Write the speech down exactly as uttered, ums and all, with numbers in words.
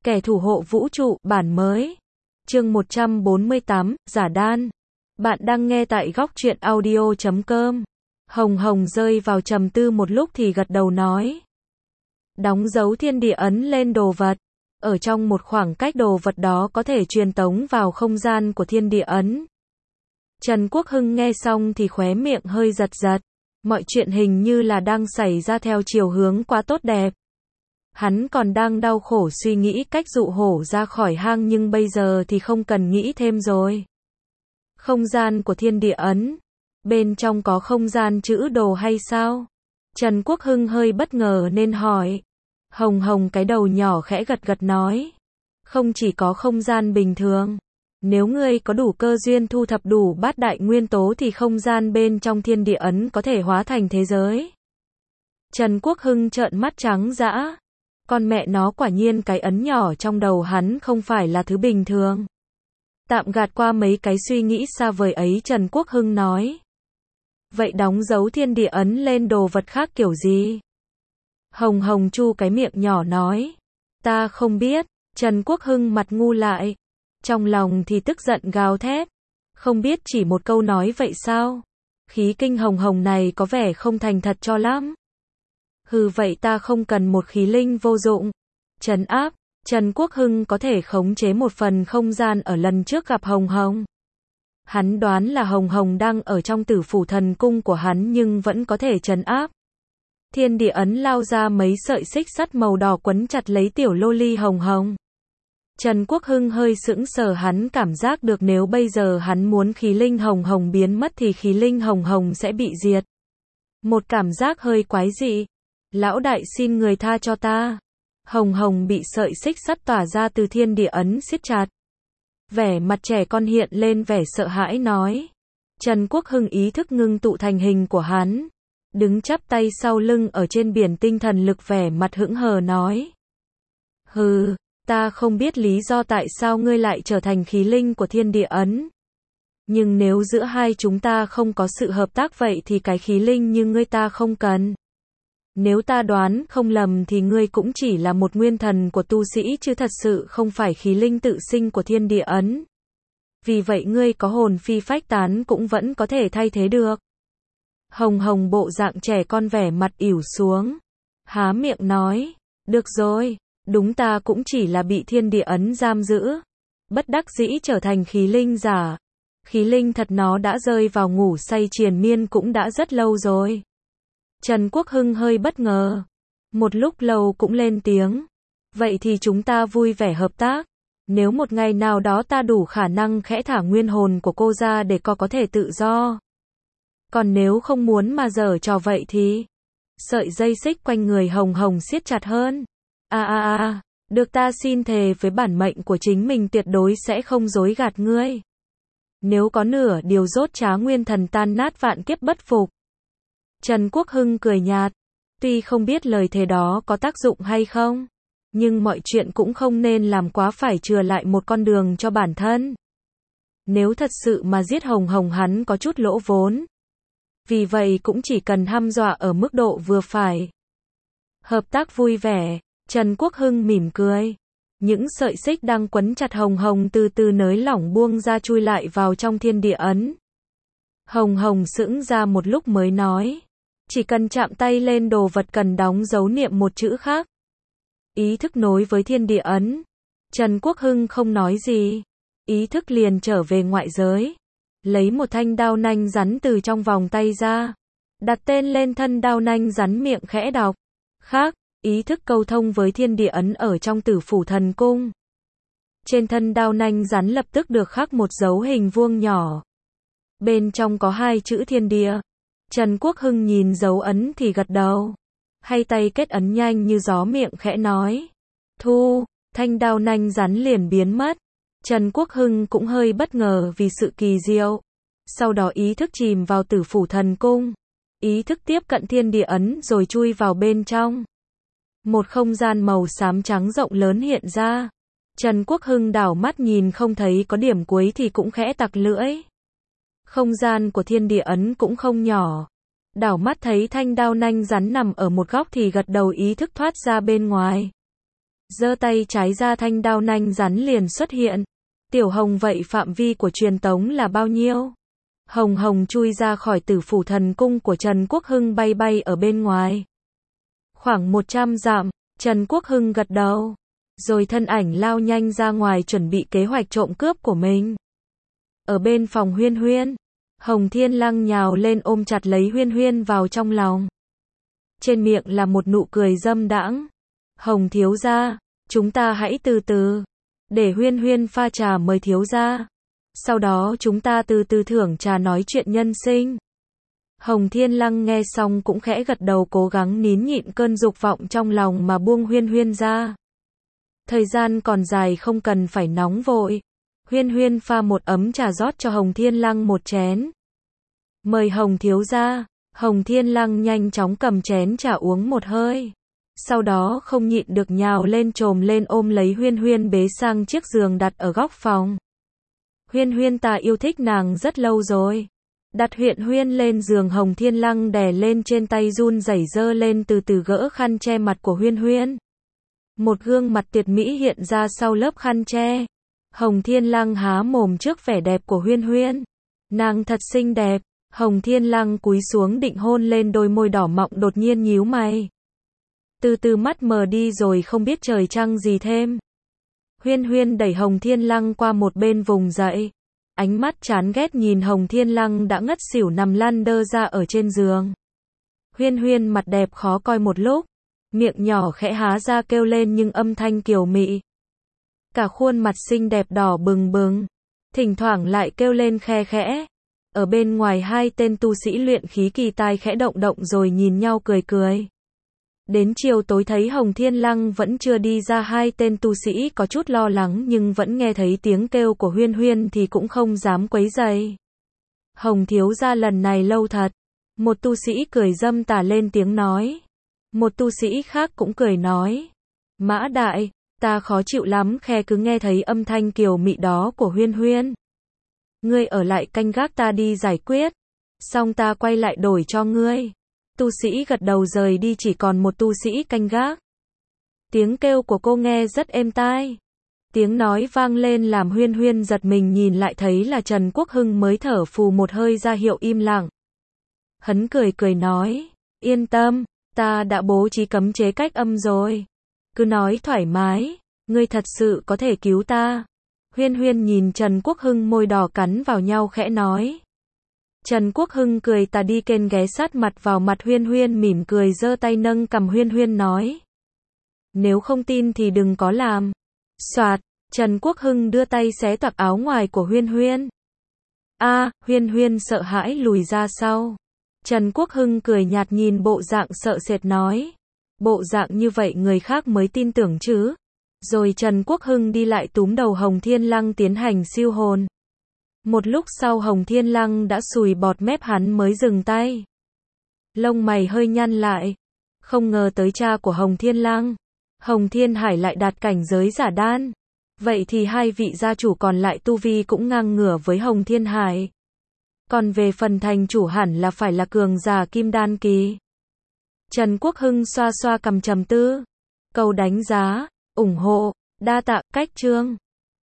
Kẻ thủ hộ vũ trụ, bản mới. Chương một trăm bốn mươi tám, Giả đan. Bạn đang nghe tại góc truyện audio chấm com. Hồng Hồng rơi vào trầm tư một lúc thì gật đầu nói. Đóng dấu thiên địa ấn lên đồ vật. Ở trong một khoảng cách đồ vật đó có thể truyền tống vào không gian của thiên địa ấn. Trần Quốc Hưng nghe xong thì khóe miệng hơi giật giật. Mọi chuyện hình như là đang xảy ra theo chiều hướng quá tốt đẹp. Hắn còn đang đau khổ suy nghĩ cách dụ hổ ra khỏi hang nhưng bây giờ thì không cần nghĩ thêm rồi. Không gian của thiên địa ấn. Bên trong có không gian chữ đồ hay sao? Trần Quốc Hưng hơi bất ngờ nên hỏi. Hồng Hồng cái đầu nhỏ khẽ gật gật nói. Không chỉ có không gian bình thường. Nếu ngươi có đủ cơ duyên thu thập đủ bát đại nguyên tố thì không gian bên trong thiên địa ấn có thể hóa thành thế giới. Trần Quốc Hưng trợn mắt trắng dã. Con mẹ nó, quả nhiên cái ấn nhỏ trong đầu hắn không phải là thứ bình thường. Tạm gạt qua mấy cái suy nghĩ xa vời ấy, Trần Quốc Hưng nói. Vậy đóng dấu thiên địa ấn lên đồ vật khác kiểu gì? Hồng Hồng chu cái miệng nhỏ nói. Ta không biết. Trần Quốc Hưng mặt ngu lại. Trong lòng thì tức giận gào thét. Không biết chỉ một câu nói vậy sao? Khí kinh Hồng Hồng này có vẻ không thành thật cho lắm. Hừ, vậy ta không cần một khí linh vô dụng. Trấn áp. Trần Quốc Hưng có thể khống chế một phần không gian ở lần trước gặp Hồng Hồng. Hắn đoán là Hồng Hồng đang ở trong tử phủ thần cung của hắn nhưng vẫn có thể trấn áp. Thiên địa ấn lao ra mấy sợi xích sắt màu đỏ quấn chặt lấy tiểu lô ly Hồng Hồng. Trần Quốc Hưng hơi sững sờ, hắn cảm giác được nếu bây giờ hắn muốn khí linh Hồng Hồng biến mất thì khí linh Hồng Hồng sẽ bị diệt. Một cảm giác hơi quái dị. Lão đại, xin người tha cho ta. Hồng Hồng bị sợi xích sắt tỏa ra từ thiên địa ấn siết chặt. Vẻ mặt trẻ con hiện lên vẻ sợ hãi nói. Trần Quốc Hưng ý thức ngưng tụ thành hình của hắn. Đứng chắp tay sau lưng ở trên biển tinh thần lực, vẻ mặt hững hờ nói. Hừ, ta không biết lý do tại sao ngươi lại trở thành khí linh của thiên địa ấn. Nhưng nếu giữa hai chúng ta không có sự hợp tác vậy thì cái khí linh như ngươi ta không cần. Nếu ta đoán không lầm thì ngươi cũng chỉ là một nguyên thần của tu sĩ chứ thật sự không phải khí linh tự sinh của thiên địa ấn. Vì vậy ngươi có hồn phi phách tán cũng vẫn có thể thay thế được. Hồng Hồng bộ dạng trẻ con vẻ mặt ỉu xuống. Há miệng nói. Được rồi, đúng ta cũng chỉ là bị thiên địa ấn giam giữ. Bất đắc dĩ trở thành khí linh giả. Khí linh thật nó đã rơi vào ngủ say triền miên cũng đã rất lâu rồi. Trần Quốc Hưng hơi bất ngờ. Một lúc lâu cũng lên tiếng. Vậy thì chúng ta vui vẻ hợp tác. Nếu một ngày nào đó ta đủ khả năng khẽ thả nguyên hồn của cô ra để cô có thể tự do. Còn nếu không muốn mà giở trò vậy thì... Sợi dây xích quanh người Hồng Hồng siết chặt hơn. À à à, được, ta xin thề với bản mệnh của chính mình tuyệt đối sẽ không dối gạt ngươi. Nếu có nửa điều dốt trá nguyên thần tan nát vạn kiếp bất phục. Trần Quốc Hưng cười nhạt. Tuy không biết lời thề đó có tác dụng hay không, nhưng mọi chuyện cũng không nên làm quá phải chừa lại một con đường cho bản thân. Nếu thật sự mà giết Hồng Hồng hắn có chút lỗ vốn. Vì vậy cũng chỉ cần hăm dọa ở mức độ vừa phải. Hợp tác vui vẻ. Trần Quốc Hưng mỉm cười. Những sợi xích đang quấn chặt Hồng Hồng từ từ nới lỏng buông ra, chui lại vào trong thiên địa ấn. Hồng Hồng sững ra một lúc mới nói. Chỉ cần chạm tay lên đồ vật cần đóng dấu niệm một chữ khác. Ý thức nối với thiên địa ấn. Trần Quốc Hưng không nói gì. Ý thức liền trở về ngoại giới. Lấy một thanh đao nanh rắn từ trong vòng tay ra. Đặt tên lên thân đao nanh rắn, miệng khẽ đọc. Khác, ý thức câu thông với thiên địa ấn ở trong tử phủ thần cung. Trên thân đao nanh rắn lập tức được khắc một dấu hình vuông nhỏ. Bên trong có hai chữ thiên địa. Trần Quốc Hưng nhìn dấu ấn thì gật đầu. Hay tay kết ấn nhanh như gió, miệng khẽ nói. Thu, thanh đao nanh rắn liền biến mất. Trần Quốc Hưng cũng hơi bất ngờ vì sự kỳ diệu. Sau đó ý thức chìm vào tử phủ thần cung. Ý thức tiếp cận thiên địa ấn rồi chui vào bên trong. Một không gian màu xám trắng rộng lớn hiện ra. Trần Quốc Hưng đảo mắt nhìn không thấy có điểm cuối thì cũng khẽ tặc lưỡi. Không gian của thiên địa ấn cũng không nhỏ. Đảo mắt thấy thanh đao nanh rắn nằm ở một góc thì gật đầu, ý thức thoát ra bên ngoài. giơ tay trái ra thanh đao nanh rắn liền xuất hiện. Tiểu Hồng vậy phạm vi của truyền tống là bao nhiêu? Hồng Hồng chui ra khỏi Tử Phủ Thần Cung của Trần Quốc Hưng bay bay ở bên ngoài. Khoảng một trăm dặm, Trần Quốc Hưng gật đầu. Rồi thân ảnh lao nhanh ra ngoài chuẩn bị kế hoạch trộm cướp của mình. Ở bên phòng Huyên Huyên, Hồng Thiên Lăng nhào lên ôm chặt lấy Huyên Huyên vào trong lòng. Trên miệng là một nụ cười dâm đãng. Hồng thiếu gia, chúng ta hãy từ từ. Để Huyên Huyên pha trà mời thiếu gia. Sau đó chúng ta từ từ thưởng trà nói chuyện nhân sinh. Hồng Thiên Lăng nghe xong cũng khẽ gật đầu cố gắng nín nhịn cơn dục vọng trong lòng mà buông Huyên Huyên ra. Thời gian còn dài không cần phải nóng vội. Huyên Huyên pha một ấm trà rót cho Hồng Thiên Lăng một chén. Mời Hồng thiếu gia. Hồng Thiên Lăng nhanh chóng cầm chén trà uống một hơi. Sau đó không nhịn được nhào lên trồm lên ôm lấy Huyên Huyên bế sang chiếc giường đặt ở góc phòng. Huyên Huyên ta yêu thích nàng rất lâu rồi. Đặt Huyên Huyên lên giường, Hồng Thiên Lăng đè lên trên tay run rẩy giơ lên từ từ gỡ khăn che mặt của Huyên Huyên. Một gương mặt tuyệt mỹ hiện ra sau lớp khăn che. Hồng Thiên Lăng há mồm trước vẻ đẹp của Huyên Huyên. Nàng thật xinh đẹp. Hồng Thiên Lăng cúi xuống định hôn lên đôi môi đỏ mọng, đột nhiên nhíu mày. Từ từ mắt mờ đi rồi không biết trời trăng gì thêm. Huyên Huyên đẩy Hồng Thiên Lăng qua một bên vùng dậy. Ánh mắt chán ghét nhìn Hồng Thiên Lăng đã ngất xỉu nằm lăn đơ ra ở trên giường. Huyên Huyên mặt đẹp khó coi một lúc. Miệng nhỏ khẽ há ra kêu lên nhưng âm thanh kiều mị. Cả khuôn mặt xinh đẹp đỏ bừng bừng. Thỉnh thoảng lại kêu lên khe khẽ. Ở bên ngoài hai tên tu sĩ luyện khí kỳ tai khẽ động động rồi nhìn nhau cười cười. Đến chiều tối thấy Hồng Thiên Lăng vẫn chưa đi ra, hai tên tu sĩ có chút lo lắng nhưng vẫn nghe thấy tiếng kêu của Huyên Huyên thì cũng không dám quấy rầy. Hồng thiếu gia lần này lâu thật. Một tu sĩ cười dâm tà lên tiếng nói. Một tu sĩ khác cũng cười nói. Mã đại, ta khó chịu lắm khe cứ nghe thấy âm thanh kiều mị đó của Huyên Huyên. Ngươi ở lại canh gác, ta đi giải quyết. Xong ta quay lại đổi cho ngươi. Tu sĩ gật đầu rời đi, chỉ còn một tu sĩ canh gác. Tiếng kêu của cô nghe rất êm tai. Tiếng nói vang lên làm Huyên Huyên giật mình nhìn lại thấy là Trần Quốc Hưng, mới thở phù một hơi ra hiệu im lặng. Hắn cười cười nói, yên tâm, ta đã bố trí cấm chế cách âm rồi. Cứ nói thoải mái, ngươi thật sự có thể cứu ta. Huyên Huyên nhìn Trần Quốc Hưng, môi đỏ cắn vào nhau khẽ nói. Trần Quốc Hưng cười tà đi kên ghé sát mặt vào mặt Huyên Huyên, mỉm cười giơ tay nâng cằm Huyên Huyên nói. Nếu không tin thì đừng có làm. Soạt, Trần Quốc Hưng đưa tay xé toạc áo ngoài của Huyên Huyên. A, à, Huyên Huyên sợ hãi lùi ra sau. Trần Quốc Hưng cười nhạt nhìn bộ dạng sợ sệt nói. Bộ dạng như vậy người khác mới tin tưởng chứ. Rồi Trần Quốc Hưng đi lại túm đầu Hồng Thiên Lăng tiến hành siêu hồn. Một lúc sau Hồng Thiên Lăng đã sùi bọt mép, hắn mới dừng tay. Lông mày hơi nhăn lại. Không ngờ tới cha của Hồng Thiên Lăng, Hồng Thiên Hải lại đạt cảnh giới giả đan. Vậy thì hai vị gia chủ còn lại tu vi cũng ngang ngửa với Hồng Thiên Hải. Còn về phần thành chủ hẳn là phải là cường giả kim đan kỳ. Trần Quốc Hưng xoa xoa cằm trầm tư. Câu đánh giá, ủng hộ, đa tạ, cách chương.